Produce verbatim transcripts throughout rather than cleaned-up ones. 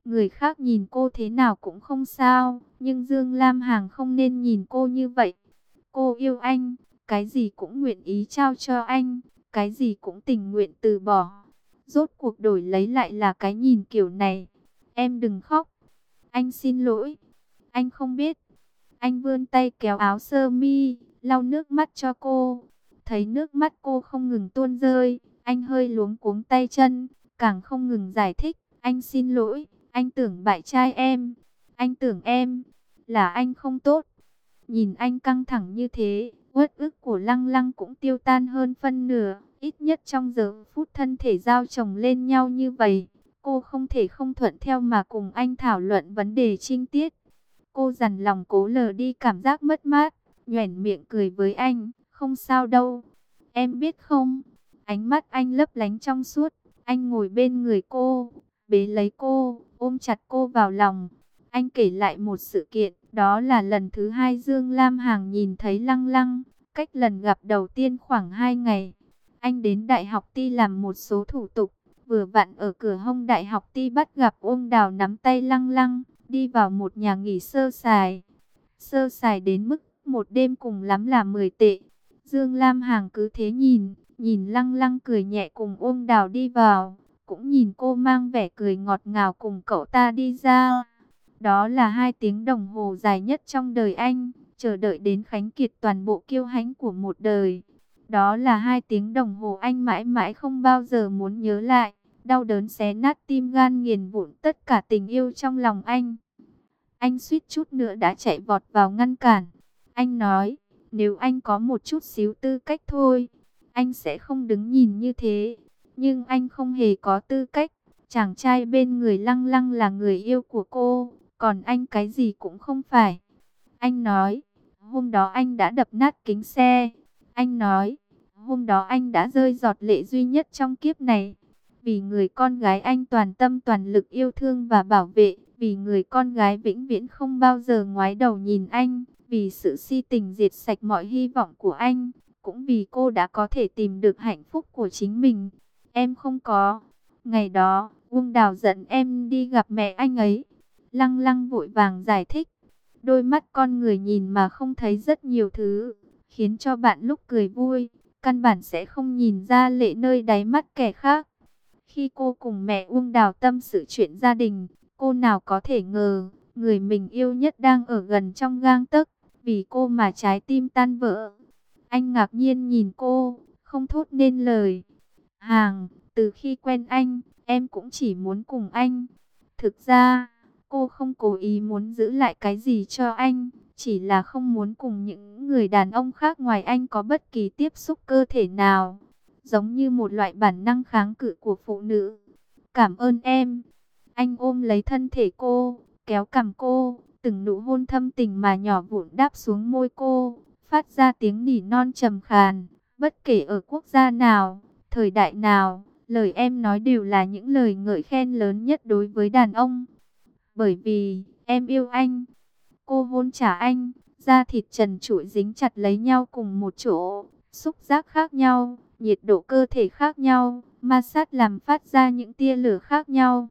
Người khác nhìn cô thế nào cũng không sao, nhưng Dương Lam Hằng không nên nhìn cô như vậy. Cô yêu anh, cái gì cũng nguyện ý trao cho anh, cái gì cũng tình nguyện từ bỏ. Rốt cuộc đổi lấy lại là cái nhìn kiểu này. Em đừng khóc. Anh xin lỗi. Anh không biết. Anh vươn tay kéo áo sơ mi, lau nước mắt cho cô. Thấy nước mắt cô không ngừng tuôn rơi, anh hơi luống cuống tay chân, càng không ngừng giải thích. Anh xin lỗi, anh tưởng bại trai em. Anh tưởng em, là anh không tốt. Nhìn anh căng thẳng như thế, uất ức của Lăng Lăng cũng tiêu tan hơn phân nửa. Ít nhất trong giờ phút thân thể giao chồng lên nhau như vậy, cô không thể không thuận theo mà cùng anh thảo luận vấn đề trinh tiết. Cô dằn lòng cố lờ đi cảm giác mất mát, nhoẻn miệng cười với anh, không sao đâu. Em biết không, ánh mắt anh lấp lánh trong suốt, anh ngồi bên người cô, bế lấy cô, ôm chặt cô vào lòng. Anh kể lại một sự kiện, đó là lần thứ hai Dương Lam Hằng nhìn thấy Lăng Lăng, cách lần gặp đầu tiên khoảng hai ngày. Anh đến Đại học Ti làm một số thủ tục, vừa vặn ở cửa hông Đại học Ti bắt gặp Uông Đào nắm tay Lăng Lăng, đi vào một nhà nghỉ sơ sài. Sơ sài đến mức một đêm cùng lắm là mười tệ. Dương Lam Hằng cứ thế nhìn, nhìn Lăng Lăng cười nhẹ cùng Uông Đào đi vào, cũng nhìn cô mang vẻ cười ngọt ngào cùng cậu ta đi ra. Đó là hai tiếng đồng hồ dài nhất trong đời anh, chờ đợi đến khánh kiệt toàn bộ kiêu hãnh của một đời. Đó là hai tiếng đồng hồ anh mãi mãi không bao giờ muốn nhớ lại, đau đớn xé nát tim gan nghiền vụn tất cả tình yêu trong lòng anh. Anh suýt chút nữa đã chạy vọt vào ngăn cản. Anh nói, nếu anh có một chút xíu tư cách thôi, anh sẽ không đứng nhìn như thế. Nhưng anh không hề có tư cách. Chàng trai bên người Lăng Lăng là người yêu của cô, còn anh cái gì cũng không phải. Anh nói, hôm đó anh đã đập nát kính xe. Anh nói, hôm đó anh đã rơi giọt lệ duy nhất trong kiếp này. Vì người con gái anh toàn tâm toàn lực yêu thương và bảo vệ. Vì người con gái vĩnh viễn không bao giờ ngoái đầu nhìn anh. Vì sự si tình diệt sạch mọi hy vọng của anh. Cũng vì cô đã có thể tìm được hạnh phúc của chính mình. Em không có. Ngày đó, Uông Đào dẫn em đi gặp mẹ anh ấy. Lăng Lăng vội vàng giải thích. Đôi mắt con người nhìn mà không thấy rất nhiều thứ, khiến cho bạn lúc cười vui, căn bản sẽ không nhìn ra lệ nơi đáy mắt kẻ khác. Khi cô cùng mẹ Uông Đào tâm sự chuyện gia đình, cô nào có thể ngờ, người mình yêu nhất đang ở gần trong gang tấc, vì cô mà trái tim tan vỡ. Anh ngạc nhiên nhìn cô, không thốt nên lời. Hàng, từ khi quen anh, em cũng chỉ muốn cùng anh. Thực ra, cô không cố ý muốn giữ lại cái gì cho anh, chỉ là không muốn cùng những người đàn ông khác ngoài anh có bất kỳ tiếp xúc cơ thể nào. Giống như một loại bản năng kháng cự của phụ nữ. Cảm ơn em. Anh ôm lấy thân thể cô, kéo cằm cô, từng nụ hôn thâm tình mà nhỏ vụn đáp xuống môi cô, phát ra tiếng nỉ non trầm khàn. Bất kể ở quốc gia nào, thời đại nào, lời em nói đều là những lời ngợi khen lớn nhất đối với đàn ông. Bởi vì, em yêu anh. Cô hôn trả anh, da thịt trần trụi dính chặt lấy nhau cùng một chỗ, xúc giác khác nhau, nhiệt độ cơ thể khác nhau, ma sát làm phát ra những tia lửa khác nhau.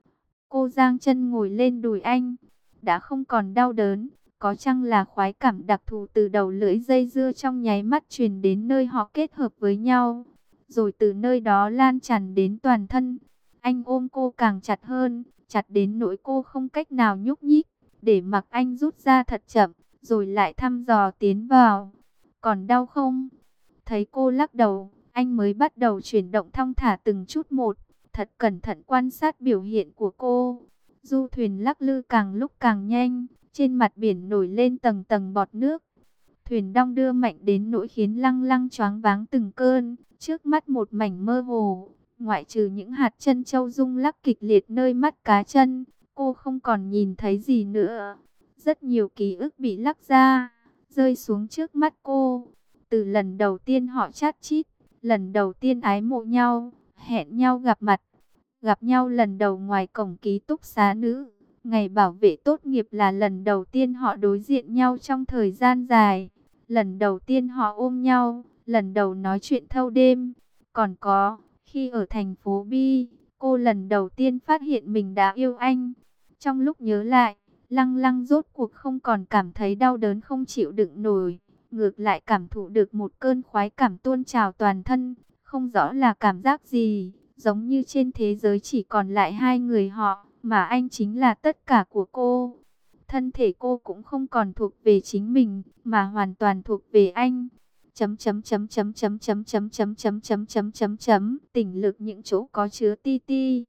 Cô giang chân ngồi lên đùi anh, đã không còn đau đớn, có chăng là khoái cảm đặc thù từ đầu lưỡi dây dưa trong nháy mắt truyền đến nơi họ kết hợp với nhau, rồi từ nơi đó lan tràn đến toàn thân. Anh ôm cô càng chặt hơn, chặt đến nỗi cô không cách nào nhúc nhích, để mặc anh rút ra thật chậm, rồi lại thăm dò tiến vào. Còn đau không? Thấy cô lắc đầu, anh mới bắt đầu chuyển động thong thả từng chút một, thật cẩn thận quan sát biểu hiện của cô. Du thuyền lắc lư càng lúc càng nhanh, trên mặt biển nổi lên tầng tầng bọt nước. Thuyền đong đưa mạnh đến nỗi khiến Lăng Lăng choáng váng từng cơn, trước mắt một mảnh mơ hồ, ngoại trừ những hạt chân châu rung lắc kịch liệt nơi mắt cá chân, cô không còn nhìn thấy gì nữa. Rất nhiều ký ức bị lắc ra, rơi xuống trước mắt cô. Từ lần đầu tiên họ chát chít, lần đầu tiên ái mộ nhau, hẹn nhau gặp mặt, gặp nhau lần đầu ngoài cổng ký túc xá nữ. Ngày bảo vệ tốt nghiệp là lần đầu tiên họ đối diện nhau trong thời gian dài. Lần đầu tiên họ ôm nhau, lần đầu nói chuyện thâu đêm. Còn có, khi ở thành phố B, Cô lần đầu tiên phát hiện mình đã yêu anh. Trong lúc nhớ lại, Lăng Lăng rốt cuộc không còn cảm thấy đau đớn không chịu đựng nổi, ngược lại cảm thụ được một cơn khoái cảm tuôn trào toàn thân, không rõ là cảm giác gì, giống như trên thế giới chỉ còn lại hai người họ, mà anh chính là tất cả của cô. Thân thể cô cũng không còn thuộc về chính mình, mà hoàn toàn thuộc về anh. Chấm chấm chấm chấm chấm chấm chấm chấm chấm chấm chấm chấm chấm tỉnh lực những chỗ có chứa ti ti.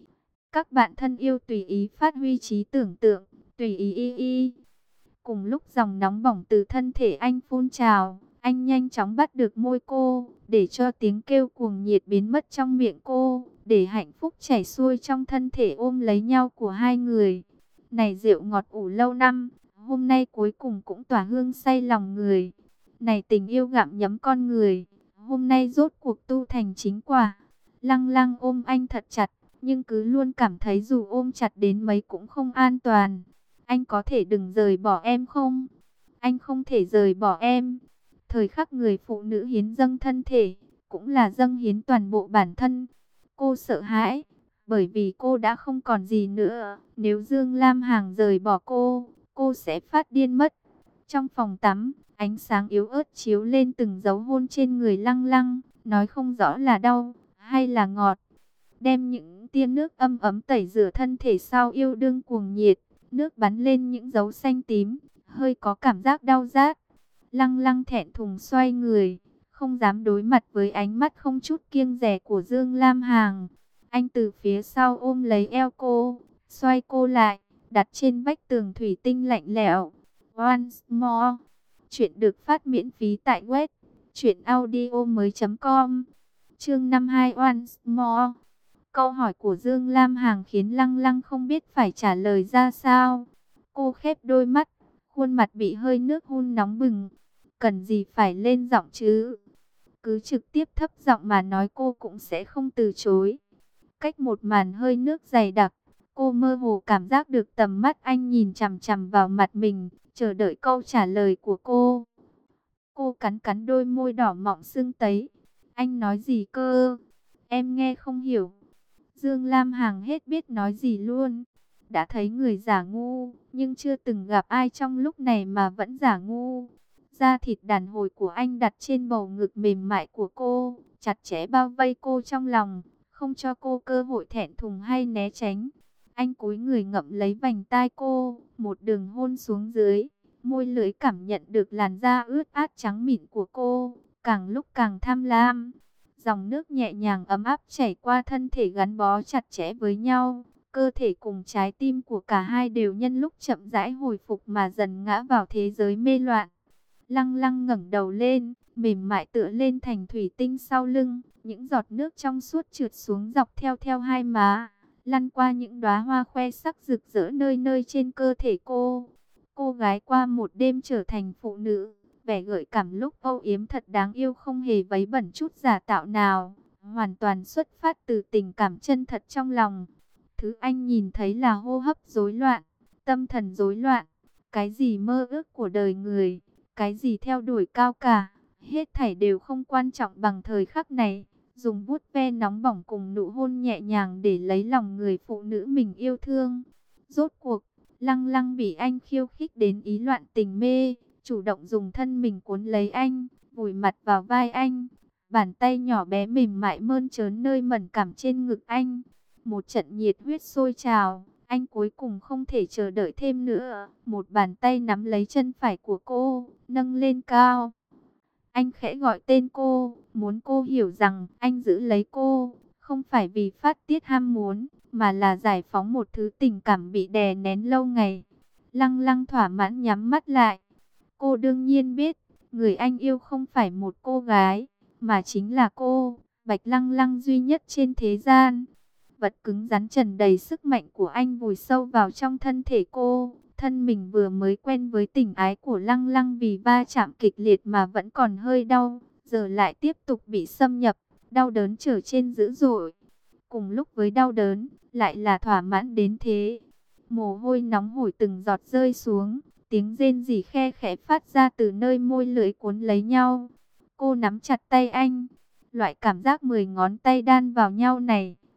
Các bạn thân yêu tùy ý phát huy trí tưởng tượng, tùy ý y y. Cùng lúc dòng nóng bỏng từ thân thể anh phun trào, anh nhanh chóng bắt được môi cô, để cho tiếng kêu cuồng nhiệt biến mất trong miệng cô, để hạnh phúc chảy xuôi trong thân thể ôm lấy nhau của hai người. Này rượu ngọt ủ lâu năm, hôm nay cuối cùng cũng tỏa hương say lòng người. Này tình yêu gặm nhấm con người, hôm nay rốt cuộc tu thành chính quả. Lăng Lăng ôm anh thật chặt, nhưng cứ luôn cảm thấy dù ôm chặt đến mấy cũng không an toàn. Anh có thể đừng rời bỏ em không? Anh không thể rời bỏ em. Thời khắc người phụ nữ hiến dâng thân thể, cũng là dâng hiến toàn bộ bản thân. Cô sợ hãi, bởi vì cô đã không còn gì nữa. Nếu Dương Lam Hằng rời bỏ cô, cô sẽ phát điên mất. Trong phòng tắm, ánh sáng yếu ớt chiếu lên từng dấu hôn trên người Lăng Lăng, nói không rõ là đau hay là ngọt. Đem những tia nước âm ấm tẩy rửa thân thể sau yêu đương cuồng nhiệt, nước bắn lên những dấu xanh tím, hơi có cảm giác đau rát. Lăng Lăng thẹn thùng xoay người, không dám đối mặt với ánh mắt không chút kiêng dè của Dương Lam Hằng. Anh từ phía sau ôm lấy eo cô, xoay cô lại, đặt trên vách tường thủy tinh lạnh lẽo. Once more. Chuyện được phát miễn phí tại web truyện audio mới chấm com. Chương năm mươi hai Once more. Câu hỏi của Dương Lam Hằng khiến Lăng Lăng không biết phải trả lời ra sao. Cô khép đôi mắt, khuôn mặt bị hơi nước hun nóng bừng. Cần gì phải lên giọng chứ? Cứ trực tiếp thấp giọng mà nói cô cũng sẽ không từ chối. Cách một màn hơi nước dày đặc, cô mơ hồ cảm giác được tầm mắt anh nhìn chằm chằm vào mặt mình, chờ đợi câu trả lời của cô. Cô cắn cắn đôi môi đỏ mọng sưng tấy. Anh nói gì cơ? Em nghe không hiểu. Dương Lam Hằng hết biết nói gì luôn. Đã thấy người giả ngu, nhưng chưa từng gặp ai trong lúc này mà vẫn giả ngu. Da thịt đàn hồi của anh đặt trên bầu ngực mềm mại của cô, chặt chẽ bao vây cô trong lòng, không cho cô cơ hội thẹn thùng hay né tránh. Anh cúi người ngậm lấy vành tai cô, một đường hôn xuống dưới, môi lưỡi cảm nhận được làn da ướt át trắng mịn của cô, càng lúc càng tham lam. Dòng nước nhẹ nhàng ấm áp chảy qua thân thể gắn bó chặt chẽ với nhau. Cơ thể cùng trái tim của cả hai đều nhân lúc chậm rãi hồi phục mà dần ngã vào thế giới mê loạn. Lăng Lăng ngẩng đầu lên, mềm mại tựa lên thành thủy tinh sau lưng. Những giọt nước trong suốt trượt xuống dọc theo theo hai má, lăn qua những đóa hoa khoe sắc rực rỡ nơi nơi trên cơ thể cô. Cô gái qua một đêm trở thành phụ nữ. Vẻ gợi cảm lúc âu yếm thật đáng yêu, không hề vấy bẩn chút giả tạo nào, hoàn toàn xuất phát từ tình cảm chân thật trong lòng. Thứ anh nhìn thấy là hô hấp rối loạn, tâm thần rối loạn, cái gì mơ ước của đời người, cái gì theo đuổi cao cả, hết thảy đều không quan trọng bằng thời khắc này. Dùng vuốt ve nóng bỏng cùng nụ hôn nhẹ nhàng để lấy lòng người phụ nữ mình yêu thương. Rốt cuộc, Lăng Lăng bị anh khiêu khích đến ý loạn tình mê, chủ động dùng thân mình cuốn lấy anh, vùi mặt vào vai anh. Bàn tay nhỏ bé mềm mại mơn trớn nơi mẩn cảm trên ngực anh. Một trận nhiệt huyết sôi trào, anh cuối cùng không thể chờ đợi thêm nữa. Một bàn tay nắm lấy chân phải của cô, nâng lên cao. Anh khẽ gọi tên cô, muốn cô hiểu rằng anh giữ lấy cô, không phải vì phát tiết ham muốn, mà là giải phóng một thứ tình cảm bị đè nén lâu ngày. Lăng Lăng thỏa mãn nhắm mắt lại. Cô đương nhiên biết, người anh yêu không phải một cô gái, mà chính là cô, Bạch Lăng Lăng duy nhất trên thế gian. Vật cứng rắn tràn đầy sức mạnh của anh vùi sâu vào trong thân thể cô. Thân mình vừa mới quen với tình ái của Lăng Lăng vì va chạm kịch liệt mà vẫn còn hơi đau, giờ lại tiếp tục bị xâm nhập, đau đớn trở trên dữ dội. Cùng lúc với đau đớn, lại là thỏa mãn đến thế. Mồ hôi nóng hổi từng giọt rơi xuống, tiếng rên rỉ khe khẽ phát ra từ nơi môi lưỡi cuốn lấy nhau. Cô nắm chặt tay anh, loại cảm giác mười ngón tay đan vào nhau này,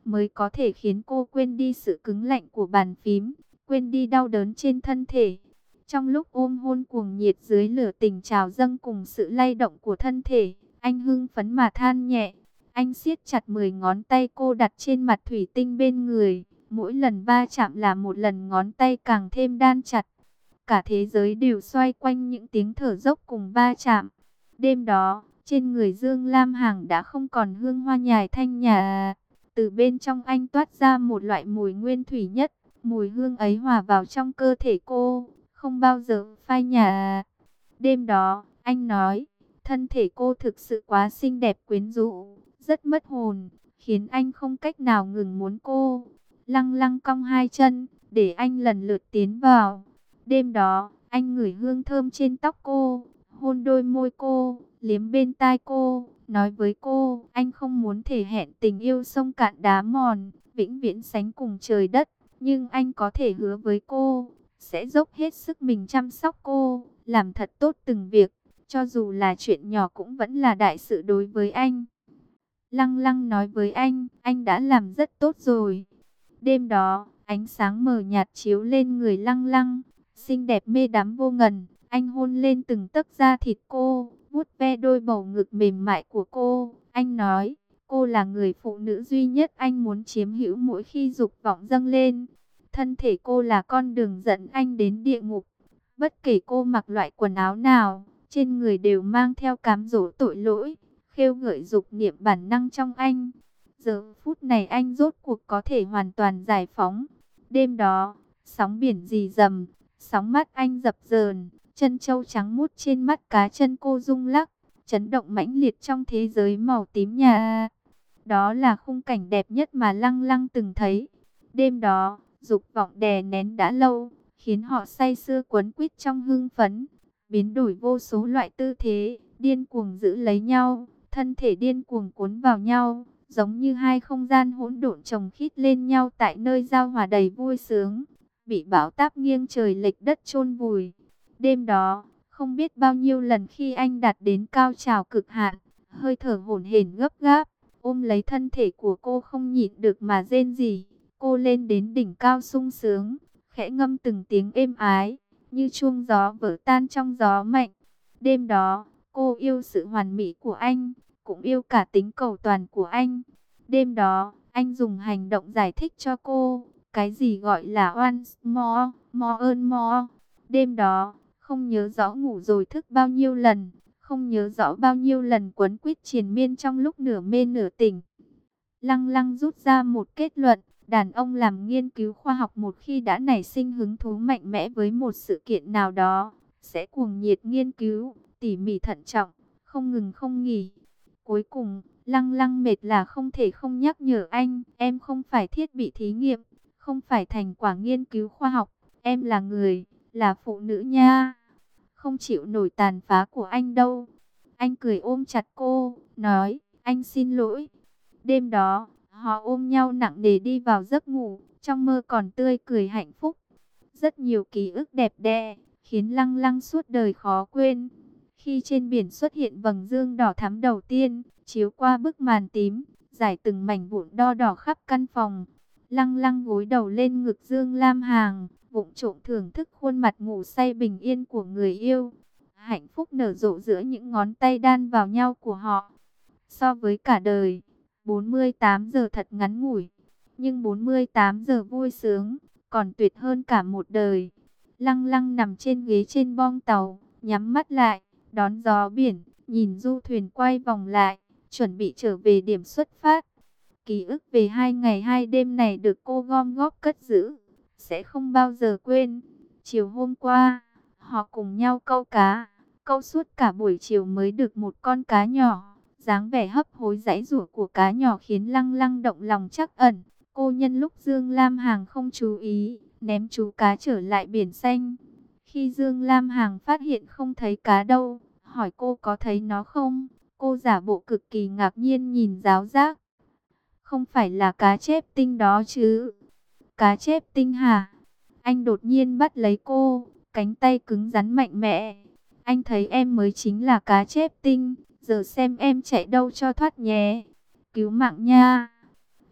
mới có thể khiến cô quên đi sự cứng lạnh của bàn phím, quên đi đau đớn trên thân thể. Trong lúc ôm hôn cuồng nhiệt dưới lửa tình trào dâng cùng sự lay động của thân thể, anh hưng phấn mà than nhẹ. Anh siết chặt mười ngón tay cô đặt trên mặt thủy tinh bên người, mỗi lần va chạm là một lần ngón tay càng thêm đan chặt. Cả thế giới đều xoay quanh những tiếng thở dốc cùng va chạm. Đêm đó, trên người Dương Lam Hằng đã không còn hương hoa nhài thanh nhã. Từ bên trong anh toát ra một loại mùi nguyên thủy nhất. Mùi hương ấy hòa vào trong cơ thể cô, không bao giờ phai nhạt. Đêm đó, anh nói, thân thể cô thực sự quá xinh đẹp quyến rũ, rất mất hồn, khiến anh không cách nào ngừng muốn cô. Lăng lăng cong hai chân, để anh lần lượt tiến vào. Đêm đó, anh ngửi hương thơm trên tóc cô, hôn đôi môi cô, liếm bên tai cô, nói với cô, anh không muốn thể hẹn tình yêu sông cạn đá mòn, vĩnh viễn sánh cùng trời đất. Nhưng anh có thể hứa với cô, sẽ dốc hết sức mình chăm sóc cô, làm thật tốt từng việc, cho dù là chuyện nhỏ cũng vẫn là đại sự đối với anh. Lăng lăng nói với anh, anh đã làm rất tốt rồi. Đêm đó, ánh sáng mờ nhạt chiếu lên người lăng lăng, xinh đẹp mê đắm vô ngần. Anh hôn lên từng tấc da thịt cô, vuốt ve đôi bầu ngực mềm mại của cô. Anh nói, cô là người phụ nữ duy nhất anh muốn chiếm hữu mỗi khi dục vọng dâng lên. Thân thể cô là con đường dẫn anh đến địa ngục. Bất kể cô mặc loại quần áo nào, trên người đều mang theo cám dỗ tội lỗi, khêu gợi dục niệm bản năng trong anh. Giờ phút này anh rốt cuộc có thể hoàn toàn giải phóng. Đêm đó, sóng biển rì rầm, sóng mắt anh dập dờn, chân trâu trắng mút trên mắt cá chân cô rung lắc, chấn động mãnh liệt trong thế giới màu tím nhà. Đó là khung cảnh đẹp nhất mà Lăng Lăng từng thấy. Đêm đó, dục vọng đè nén đã lâu, khiến họ say sưa quấn quýt trong hưng phấn, biến đổi vô số loại tư thế, điên cuồng giữ lấy nhau, thân thể điên cuồng cuốn vào nhau, giống như hai không gian hỗn độn chồng khít lên nhau tại nơi giao hòa đầy vui sướng, bị bão táp nghiêng trời lệch đất chôn vùi. Đêm đó, không biết bao nhiêu lần khi anh đạt đến cao trào cực hạn, hơi thở hổn hển gấp gáp, ôm lấy thân thể của cô không nhịn được mà rên rỉ. Cô lên đến đỉnh cao sung sướng, khẽ ngâm từng tiếng êm ái, như chuông gió vỡ tan trong gió mạnh. Đêm đó, cô yêu sự hoàn mỹ của anh, cũng yêu cả tính cầu toàn của anh. Đêm đó, anh dùng hành động giải thích cho cô, cái gì gọi là once more, more and more. Đêm đó, không nhớ rõ ngủ rồi thức bao nhiêu lần, không nhớ rõ bao nhiêu lần quấn quýt triền miên trong lúc nửa mê nửa tỉnh. Lăng Lăng rút ra một kết luận. Đàn ông làm nghiên cứu khoa học một khi đã nảy sinh hứng thú mạnh mẽ với một sự kiện nào đó, sẽ cuồng nhiệt nghiên cứu, tỉ mỉ thận trọng, không ngừng không nghỉ. Cuối cùng, Lăng Lăng mệt là không thể không nhắc nhở anh, em không phải thiết bị thí nghiệm, không phải thành quả nghiên cứu khoa học, em là người, là phụ nữ nha. Không chịu nổi tàn phá của anh đâu. Anh cười ôm chặt cô, nói, anh xin lỗi. Đêm đó, họ ôm nhau nặng nề đi vào giấc ngủ, trong mơ còn tươi cười hạnh phúc. Rất nhiều ký ức đẹp đẽ, khiến Lăng Lăng suốt đời khó quên. Khi trên biển xuất hiện vầng dương đỏ thắm đầu tiên, chiếu qua bức màn tím, rải từng mảnh vụn đo đỏ khắp căn phòng. Lăng Lăng gối đầu lên ngực Dương Lam Hằng, vụng trộm thưởng thức khuôn mặt ngủ say bình yên của người yêu. Hạnh phúc nở rộ giữa những ngón tay đan vào nhau của họ. So với cả đời, bốn mươi tám giờ thật ngắn ngủi, nhưng bốn mươi tám giờ vui sướng, còn tuyệt hơn cả một đời. Lăng Lăng nằm trên ghế trên bong tàu, nhắm mắt lại, đón gió biển, nhìn du thuyền quay vòng lại, chuẩn bị trở về điểm xuất phát. Ký ức về hai ngày hai đêm này được cô gom góp cất giữ, sẽ không bao giờ quên. Chiều hôm qua, họ cùng nhau câu cá, câu suốt cả buổi chiều mới được một con cá nhỏ. Dáng vẻ hấp hối giãy giụa của cá nhỏ khiến Lăng Lăng động lòng trắc ẩn. Cô nhân lúc Dương Lam Hằng không chú ý, ném chú cá trở lại biển xanh. Khi Dương Lam Hằng phát hiện không thấy cá đâu, hỏi cô có thấy nó không? Cô giả bộ cực kỳ ngạc nhiên nhìn giáo giác. Không phải là cá chép tinh đó chứ? Cá chép tinh hả? Anh đột nhiên bắt lấy cô, cánh tay cứng rắn mạnh mẽ. Anh thấy em mới chính là cá chép tinh. Giờ xem em chạy đâu cho thoát nhé. Cứu mạng nha.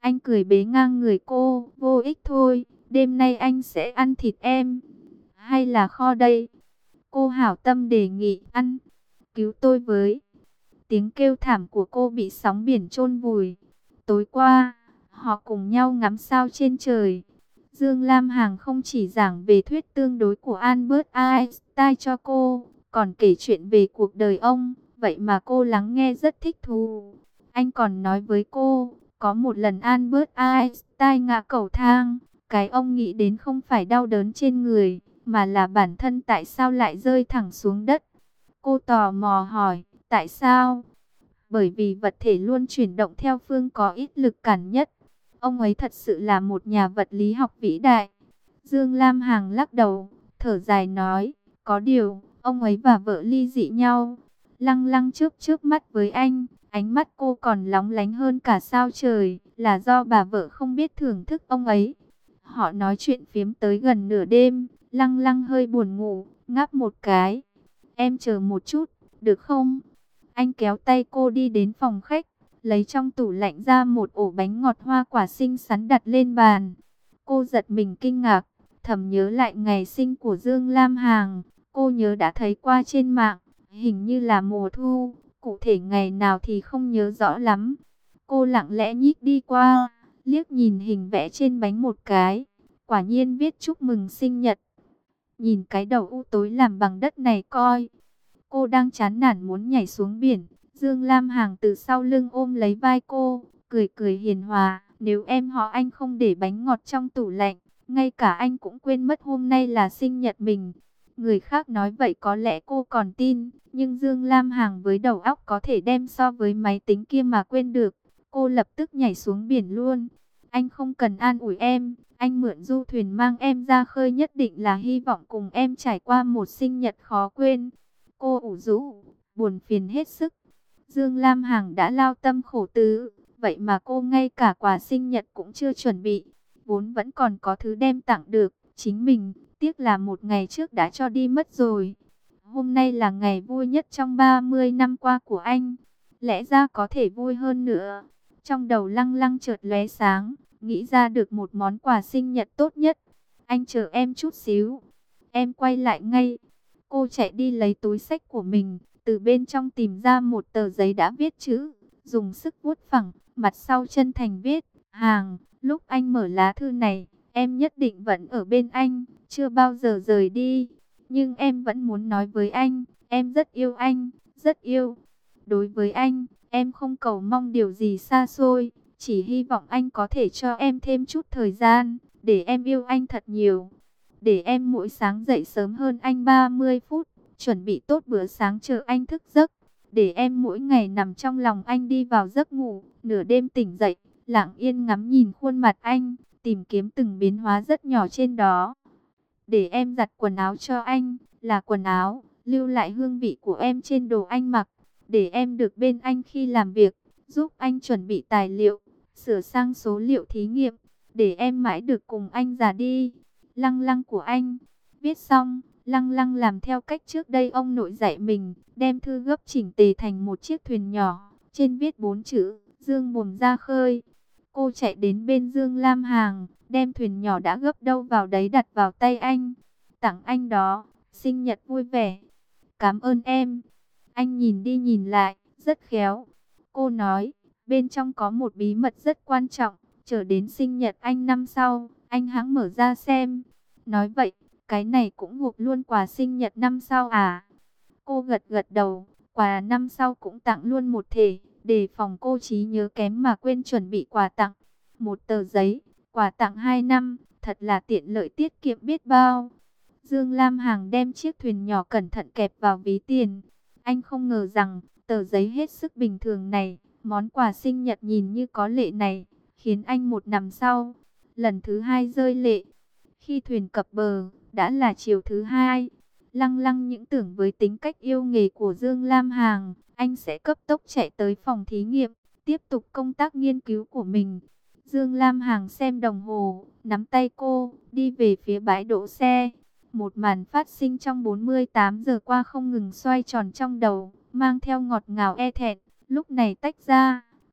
Anh cười bế ngang người cô, vô ích thôi, đêm nay anh sẽ ăn thịt em. Hay là kho đây? Cô hảo tâm đề nghị ăn, cứu tôi với. Tiếng kêu thảm của cô bị sóng biển chôn vùi. Tối qua, họ cùng nhau ngắm sao trên trời. Dương Lam Hằng không chỉ giảng về thuyết tương đối của Albert Einstein cho cô, còn kể chuyện về cuộc đời ông. Vậy mà cô lắng nghe rất thích thú. Anh còn nói với cô, có một lần Albert Einstein ngã cầu thang. Cái ông nghĩ đến không phải đau đớn trên người, mà là bản thân tại sao lại rơi thẳng xuống đất. Cô tò mò hỏi, tại sao? Bởi vì vật thể luôn chuyển động theo phương có ít lực cản nhất. Ông ấy thật sự là một nhà vật lý học vĩ đại. Dương Lam Hằng lắc đầu, thở dài nói, có điều, ông ấy và vợ ly dị nhau. Lăng lăng chớp chớp mắt với anh, ánh mắt cô còn lóng lánh hơn cả sao trời, là do bà vợ không biết thưởng thức ông ấy. Họ nói chuyện phiếm tới gần nửa đêm, lăng lăng hơi buồn ngủ, ngáp một cái. Em chờ một chút, được không? Anh kéo tay cô đi đến phòng khách, lấy trong tủ lạnh ra một ổ bánh ngọt hoa quả xinh xắn đặt lên bàn. Cô giật mình kinh ngạc, thầm nhớ lại ngày sinh của Dương Lam Hằng. Cô nhớ đã thấy qua trên mạng, hình như là mùa thu, cụ thể ngày nào thì không nhớ rõ lắm. Cô lặng lẽ nhích đi qua, liếc nhìn hình vẽ trên bánh một cái, quả nhiên viết chúc mừng sinh nhật. Nhìn cái đầu u tối làm bằng đất này coi. Cô đang chán nản muốn nhảy xuống biển. Dương Lam Hằng từ sau lưng ôm lấy vai cô, cười cười hiền hòa. Nếu em họ anh không để bánh ngọt trong tủ lạnh, ngay cả anh cũng quên mất hôm nay là sinh nhật mình. Người khác nói vậy có lẽ cô còn tin, nhưng Dương Lam Hằng với đầu óc có thể đem so với máy tính kia mà quên được. Cô lập tức nhảy xuống biển luôn. Anh không cần an ủi em, anh mượn du thuyền mang em ra khơi nhất định là hy vọng cùng em trải qua một sinh nhật khó quên. Cô ủ rũ, buồn phiền hết sức. Dương Lam Hằng đã lao tâm khổ tứ, vậy mà cô ngay cả quà sinh nhật cũng chưa chuẩn bị. Vốn vẫn còn có thứ đem tặng được, chính mình, tiếc là một ngày trước đã cho đi mất rồi. Hôm nay là ngày vui nhất trong ba mươi năm qua của anh, lẽ ra có thể vui hơn nữa. Trong đầu lăng lăng chợt lóe sáng, nghĩ ra được một món quà sinh nhật tốt nhất. Anh chờ em chút xíu, em quay lại ngay. Cô chạy đi lấy túi xách của mình, từ bên trong tìm ra một tờ giấy đã viết chữ, dùng sức vuốt phẳng, mặt sau chân thành viết, Hàng, lúc anh mở lá thư này, em nhất định vẫn ở bên anh, chưa bao giờ rời đi. Nhưng em vẫn muốn nói với anh, em rất yêu anh, rất yêu. Đối với anh, em không cầu mong điều gì xa xôi, chỉ hy vọng anh có thể cho em thêm chút thời gian, để em yêu anh thật nhiều. Để em mỗi sáng dậy sớm hơn anh ba mươi phút, chuẩn bị tốt bữa sáng chờ anh thức giấc. Để em mỗi ngày nằm trong lòng anh đi vào giấc ngủ, nửa đêm tỉnh dậy, lặng yên ngắm nhìn khuôn mặt anh, tìm kiếm từng biến hóa rất nhỏ trên đó. Để em giặt quần áo cho anh, là quần áo, lưu lại hương vị của em trên đồ anh mặc. Để em được bên anh khi làm việc, giúp anh chuẩn bị tài liệu, sửa sang số liệu thí nghiệm. Để em mãi được cùng anh già đi. Lăng lăng của anh. Viết xong, lăng lăng làm theo cách trước đây ông nội dạy mình, đem thư gấp chỉnh tề thành một chiếc thuyền nhỏ, trên viết bốn chữ, Dương buồm ra khơi. Cô chạy đến bên Dương Lam Hằng, đem thuyền nhỏ đã gấp đâu vào đấy đặt vào tay anh. Tặng anh đó, sinh nhật vui vẻ. Cảm ơn em. Anh nhìn đi nhìn lại, rất khéo. Cô nói, bên trong có một bí mật rất quan trọng, chờ đến sinh nhật anh năm sau, anh hãng mở ra xem. Nói vậy, cái này cũng gộp luôn quà sinh nhật năm sau à? Cô gật gật đầu, quà năm sau cũng tặng luôn một thể, để phòng cô trí nhớ kém mà quên chuẩn bị quà tặng. Một tờ giấy, quà tặng hai năm, thật là tiện lợi tiết kiệm biết bao. Dương Lam Hằng đem chiếc thuyền nhỏ cẩn thận kẹp vào ví tiền. Anh không ngờ rằng, tờ giấy hết sức bình thường này, món quà sinh nhật nhìn như có lệ này, khiến anh một năm sau, lần thứ hai rơi lệ. Khi thuyền cập bờ, đã là chiều thứ hai. Lăng lăng những tưởng với tính cách yêu nghề của Dương Lam Hằng, anh sẽ cấp tốc chạy tới phòng thí nghiệm, tiếp tục công tác nghiên cứu của mình. Dương Lam Hằng xem đồng hồ, nắm tay cô, đi về phía bãi đỗ xe. Một màn phát sinh trong bốn mươi tám giờ qua không ngừng xoay tròn trong đầu, mang theo ngọt ngào e thẹn. Lúc này tách ra,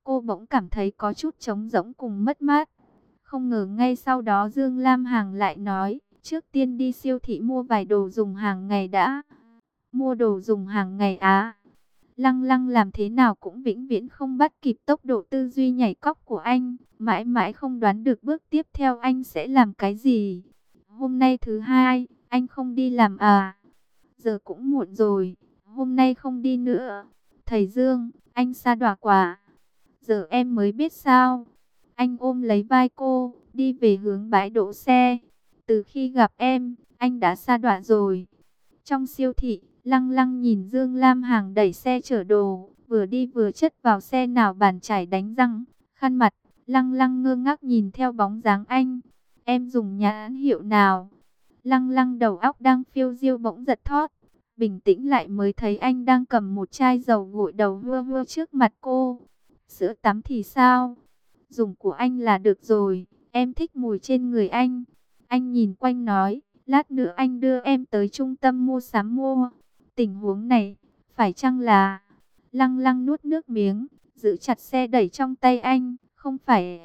cô bỗng cảm thấy có chút trống rỗng cùng mất mát. Không ngờ ngay sau đó Dương Lam Hằng lại nói, trước tiên đi siêu thị mua vài đồ dùng hàng ngày đã. Mua đồ dùng hàng ngày á? Lăng Lăng làm thế nào cũng vĩnh viễn không bắt kịp tốc độ tư duy nhảy cóc của anh, mãi mãi không đoán được bước tiếp theo anh sẽ làm cái gì. Hôm nay thứ hai, anh không đi làm à? Giờ cũng muộn rồi, hôm nay không đi nữa. Thầy Dương, anh sa đọa quá. Giờ em mới biết sao. Anh ôm lấy vai cô, đi về hướng bãi đỗ xe. Từ khi gặp em, anh đã sa đọa rồi. Trong siêu thị, Lăng Lăng nhìn Dương Lam Hằng đẩy xe chở đồ, vừa đi vừa chất vào xe, nào bàn chải đánh răng, khăn mặt. Lăng Lăng ngơ ngác nhìn theo bóng dáng anh. Em dùng nhãn hiệu nào? Lăng Lăng đầu óc đang phiêu diêu bỗng giật thót. Bình tĩnh lại mới thấy anh đang cầm một chai dầu gội đầu hưa hưa trước mặt cô. Sữa tắm thì sao? Dùng của anh là được rồi, em thích mùi trên người anh. Anh nhìn quanh nói, lát nữa anh đưa em tới trung tâm mua sắm mua. Tình huống này, phải chăng là... Lăng Lăng nuốt nước miếng, giữ chặt xe đẩy trong tay anh, không phải...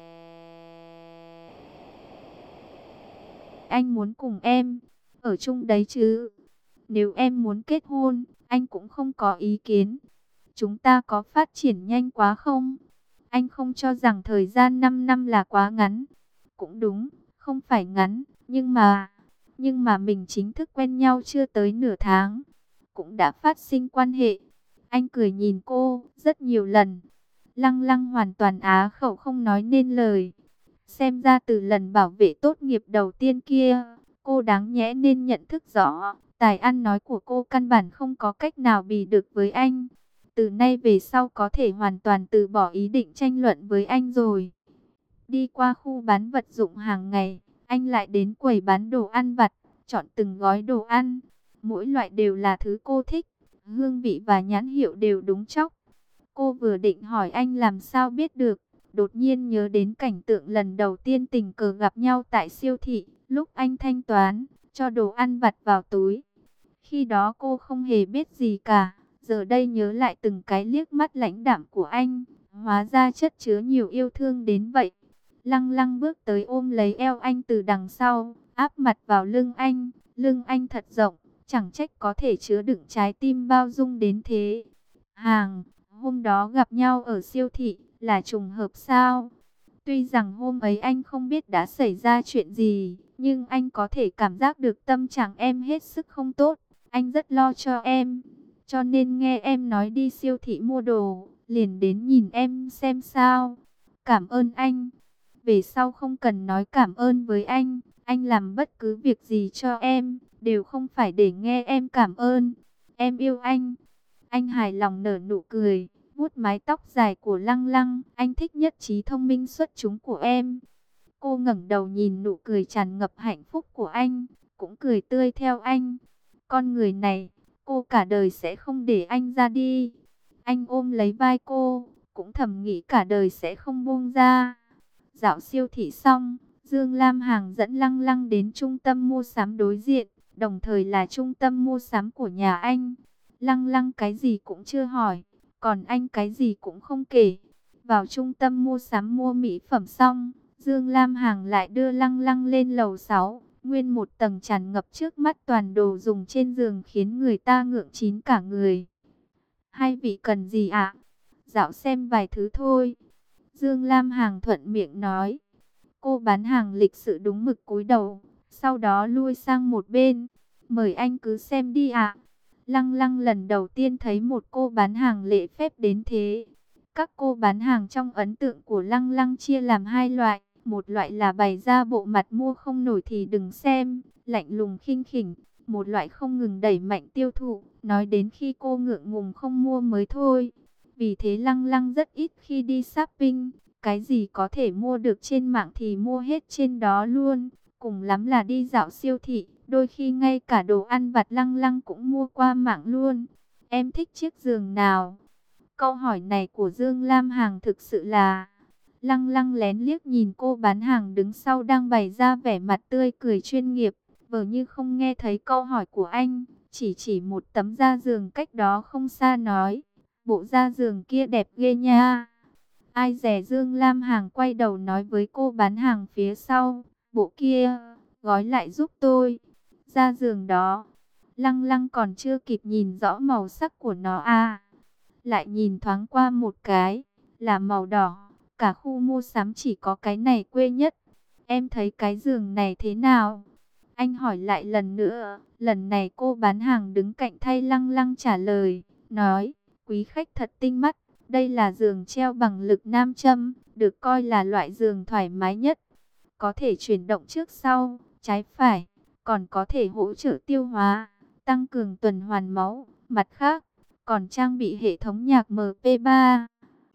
Anh muốn cùng em, ở chung đấy chứ. Nếu em muốn kết hôn, anh cũng không có ý kiến. Chúng ta có phát triển nhanh quá không? Anh không cho rằng thời gian năm năm là quá ngắn. Cũng đúng, không phải ngắn, nhưng mà... Nhưng mà mình chính thức quen nhau chưa tới nửa tháng, cũng đã phát sinh quan hệ. Anh cười nhìn cô, rất nhiều lần. Lăng Lăng hoàn toàn á khẩu không nói nên lời. Xem ra từ lần bảo vệ tốt nghiệp đầu tiên kia, cô đáng nhẽ nên nhận thức rõ, tài ăn nói của cô căn bản không có cách nào bì được với anh. Từ nay về sau có thể hoàn toàn từ bỏ ý định tranh luận với anh rồi. Đi qua khu bán vật dụng hàng ngày, anh lại đến quầy bán đồ ăn vặt, chọn từng gói đồ ăn. Mỗi loại đều là thứ cô thích, hương vị và nhãn hiệu đều đúng chóc. Cô vừa định hỏi anh làm sao biết được, đột nhiên nhớ đến cảnh tượng lần đầu tiên tình cờ gặp nhau tại siêu thị, lúc anh thanh toán, cho đồ ăn vặt vào túi. Khi đó cô không hề biết gì cả, giờ đây nhớ lại từng cái liếc mắt lãnh đạm của anh, hóa ra chất chứa nhiều yêu thương đến vậy. Lăng Lăng bước tới ôm lấy eo anh từ đằng sau, áp mặt vào lưng anh, lưng anh thật rộng, chẳng trách có thể chứa đựng trái tim bao dung đến thế. Hàng, hôm đó gặp nhau ở siêu thị, là trùng hợp sao? Tuy rằng hôm ấy anh không biết đã xảy ra chuyện gì, nhưng anh có thể cảm giác được tâm trạng em hết sức không tốt. Anh rất lo cho em, cho nên nghe em nói đi siêu thị mua đồ, liền đến nhìn em xem sao. Cảm ơn anh. Về sau không cần nói cảm ơn với anh, anh làm bất cứ việc gì cho em, đều không phải để nghe em cảm ơn. Em yêu anh. Anh hài lòng nở nụ cười, vuốt mái tóc dài của Lăng Lăng. Anh thích nhất trí thông minh xuất chúng của em. Cô ngẩng đầu nhìn nụ cười tràn ngập hạnh phúc của anh, cũng cười tươi theo anh. Con người này, cô cả đời sẽ không để anh ra đi. Anh ôm lấy vai cô, cũng thầm nghĩ cả đời sẽ không buông ra. Dạo siêu thị xong, Dương Lam Hằng dẫn Lăng Lăng đến trung tâm mua sắm đối diện, đồng thời là trung tâm mua sắm của nhà anh. Lăng Lăng cái gì cũng chưa hỏi, còn anh cái gì cũng không kể. Vào trung tâm mua sắm mua mỹ phẩm xong, Dương Lam Hằng lại đưa Lăng Lăng lên lầu sáu. Nguyên một tầng tràn ngập trước mắt toàn đồ dùng trên giường khiến người ta ngượng chín cả người. Hai vị cần gì ạ? Dạo xem vài thứ thôi. Dương Lam Hằng thuận miệng nói. Cô bán hàng lịch sự đúng mực cúi đầu, sau đó lui sang một bên. Mời anh cứ xem đi ạ. Lăng Lăng lần đầu tiên thấy một cô bán hàng lễ phép đến thế. Các cô bán hàng trong ấn tượng của Lăng Lăng chia làm hai loại. Một loại là bày ra bộ mặt mua không nổi thì đừng xem, lạnh lùng khinh khỉnh. Một loại không ngừng đẩy mạnh tiêu thụ, nói đến khi cô ngượng ngùng không mua mới thôi. Vì thế Lăng Lăng rất ít khi đi shopping, cái gì có thể mua được trên mạng thì mua hết trên đó luôn. Cùng lắm là đi dạo siêu thị, đôi khi ngay cả đồ ăn vặt Lăng Lăng cũng mua qua mạng luôn. Em thích chiếc giường nào? Câu hỏi này của Dương Lam Hằng thực sự là... Lăng Lăng lén liếc nhìn cô bán hàng đứng sau đang bày ra vẻ mặt tươi cười chuyên nghiệp, vờ như không nghe thấy câu hỏi của anh, chỉ chỉ một tấm da giường cách đó không xa nói, bộ da giường kia đẹp ghê nha. Ai dè Dương Lam Hằng quay đầu nói với cô bán hàng phía sau, bộ kia, gói lại giúp tôi. Ra giường đó, Lăng Lăng còn chưa kịp nhìn rõ màu sắc của nó à. Lại nhìn thoáng qua một cái, là màu đỏ. Cả khu mua sắm chỉ có cái này quê nhất. Em thấy cái giường này thế nào? Anh hỏi lại lần nữa. Lần này cô bán hàng đứng cạnh thay Lăng Lăng trả lời. Nói, quý khách thật tinh mắt. Đây là giường treo bằng lực nam châm. Được coi là loại giường thoải mái nhất. Có thể chuyển động trước sau, trái phải. Còn có thể hỗ trợ tiêu hóa, tăng cường tuần hoàn máu. Mặt khác, còn trang bị hệ thống nhạc em pê ba.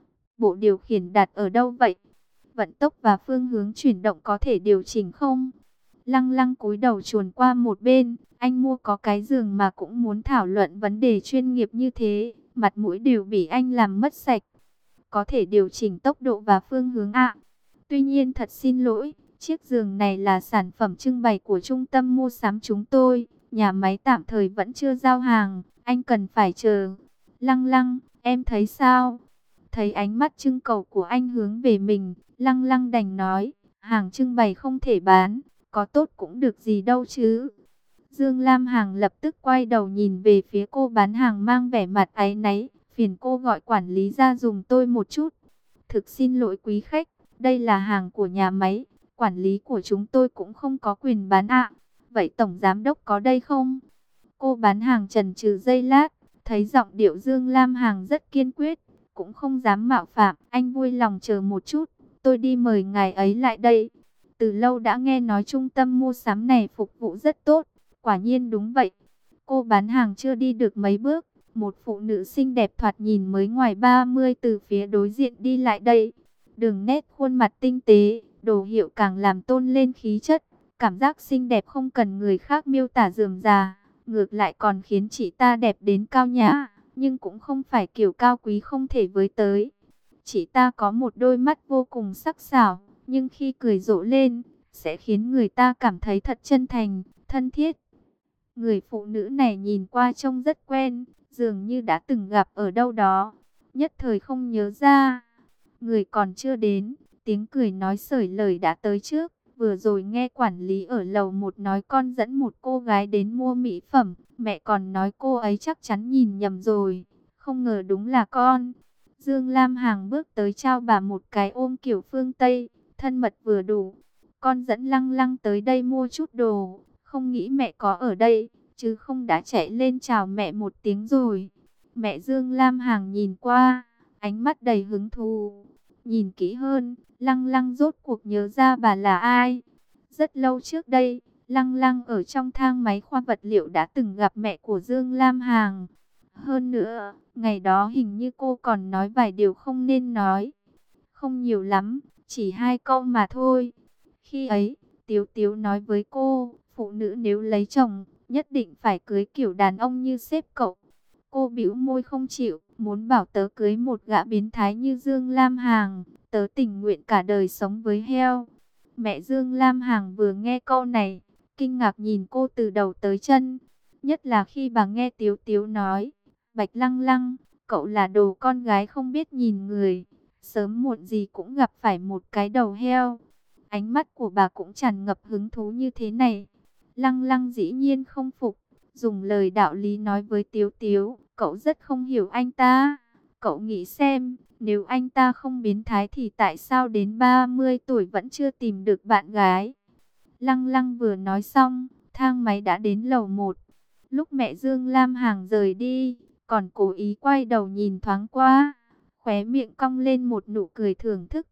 Bộ điều khiển đặt ở đâu vậy? Vận tốc và phương hướng chuyển động có thể điều chỉnh không? Lăng Lăng cúi đầu chuồn qua một bên. Anh mua có cái giường mà cũng muốn thảo luận vấn đề chuyên nghiệp như thế. Mặt mũi đều bị anh làm mất sạch. Có thể điều chỉnh tốc độ và phương hướng ạ. Tuy nhiên thật xin lỗi, chiếc giường này là sản phẩm trưng bày của trung tâm mua sắm chúng tôi. Nhà máy tạm thời vẫn chưa giao hàng, anh cần phải chờ. Lăng Lăng, em thấy sao? Thấy ánh mắt trưng cầu của anh hướng về mình, Lăng Lăng đành nói, hàng trưng bày không thể bán, có tốt cũng được gì đâu chứ. Dương Lam Hằng lập tức quay đầu nhìn về phía cô bán hàng mang vẻ mặt áy náy, phiền cô gọi quản lý ra dùng tôi một chút. Thực xin lỗi quý khách, đây là hàng của nhà máy, quản lý của chúng tôi cũng không có quyền bán ạ. Vậy tổng giám đốc có đây không? Cô bán hàng chần chừ giây lát, thấy giọng điệu Dương Lam Hằng rất kiên quyết, cũng không dám mạo phạm. Anh vui lòng chờ một chút, tôi đi mời ngài ấy lại đây. Từ lâu đã nghe nói trung tâm mua sắm này phục vụ rất tốt, quả nhiên đúng vậy. Cô bán hàng chưa đi được mấy bước, một phụ nữ xinh đẹp thoạt nhìn mới ngoài ba mươi từ phía đối diện đi lại đây. Đường nét khuôn mặt tinh tế, đồ hiệu càng làm tôn lên khí chất. Cảm giác xinh đẹp không cần người khác miêu tả rườm rà, ngược lại còn khiến chị ta đẹp đến cao nhã, nhưng cũng không phải kiểu cao quý không thể với tới. Chị ta có một đôi mắt vô cùng sắc sảo, nhưng khi cười rộ lên, sẽ khiến người ta cảm thấy thật chân thành, thân thiết. Người phụ nữ này nhìn qua trông rất quen, dường như đã từng gặp ở đâu đó, nhất thời không nhớ ra. Người còn chưa đến, tiếng cười nói xởi lời đã tới trước. Vừa rồi nghe quản lý ở lầu một nói con dẫn một cô gái đến mua mỹ phẩm, mẹ còn nói cô ấy chắc chắn nhìn nhầm rồi, không ngờ đúng là con. Dương Lam Hằng bước tới trao bà một cái ôm kiểu phương Tây, thân mật vừa đủ. Con dẫn Lăng Lăng tới đây mua chút đồ, không nghĩ mẹ có ở đây, chứ không đã chạy lên chào mẹ một tiếng rồi. Mẹ Dương Lam Hằng nhìn qua, ánh mắt đầy hứng thú. Nhìn kỹ hơn, Lăng Lăng rốt cuộc nhớ ra bà là ai. Rất lâu trước đây, Lăng Lăng ở trong thang máy khoa vật liệu đã từng gặp mẹ của Dương Lam Hằng. Hơn nữa, ngày đó hình như cô còn nói vài điều không nên nói. Không nhiều lắm, chỉ hai câu mà thôi. Khi ấy, Tiếu Tiếu nói với cô, phụ nữ nếu lấy chồng, nhất định phải cưới kiểu đàn ông như sếp cậu. Cô bĩu môi không chịu, muốn bảo tớ cưới một gã biến thái như Dương Lam Hằng, tớ tình nguyện cả đời sống với heo. Mẹ Dương Lam Hằng vừa nghe câu này, kinh ngạc nhìn cô từ đầu tới chân. Nhất là khi bà nghe Tiếu Tiếu nói, Bạch Lăng Lăng, cậu là đồ con gái không biết nhìn người, sớm muộn gì cũng gặp phải một cái đầu heo. Ánh mắt của bà cũng tràn ngập hứng thú như thế này. Lăng Lăng dĩ nhiên không phục, dùng lời đạo lý nói với Tiếu Tiếu, cậu rất không hiểu anh ta. Cậu nghĩ xem, nếu anh ta không biến thái thì tại sao đến ba mươi tuổi vẫn chưa tìm được bạn gái. Lăng Lăng vừa nói xong, thang máy đã đến lầu một. Lúc mẹ Dương Lam Hằng rời đi, còn cố ý quay đầu nhìn thoáng qua, khóe miệng cong lên một nụ cười thưởng thức.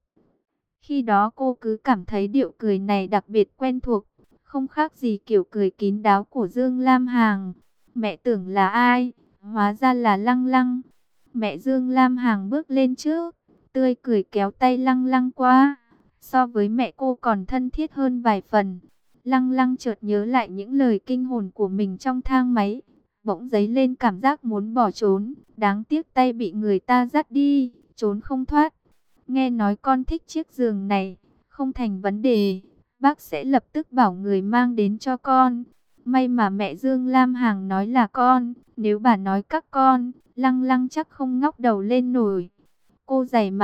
Khi đó cô cứ cảm thấy điệu cười này đặc biệt quen thuộc, không khác gì kiểu cười kín đáo của Dương Lam Hằng. Mẹ tưởng là ai, hóa ra là Lăng Lăng. Mẹ Dương Lam Hằng bước lên trước, tươi cười kéo tay Lăng Lăng qua. So với mẹ cô còn thân thiết hơn vài phần. Lăng Lăng chợt nhớ lại những lời kinh hồn của mình trong thang máy, bỗng dấy lên cảm giác muốn bỏ trốn. Đáng tiếc tay bị người ta dắt đi, trốn không thoát. Nghe nói con thích chiếc giường này, không thành vấn đề, bác sẽ lập tức bảo người mang đến cho con. May mà mẹ Dương Lam Hằng nói là con, nếu bà nói các con, Lăng Lăng chắc không ngóc đầu lên nổi. Cô dày mặt,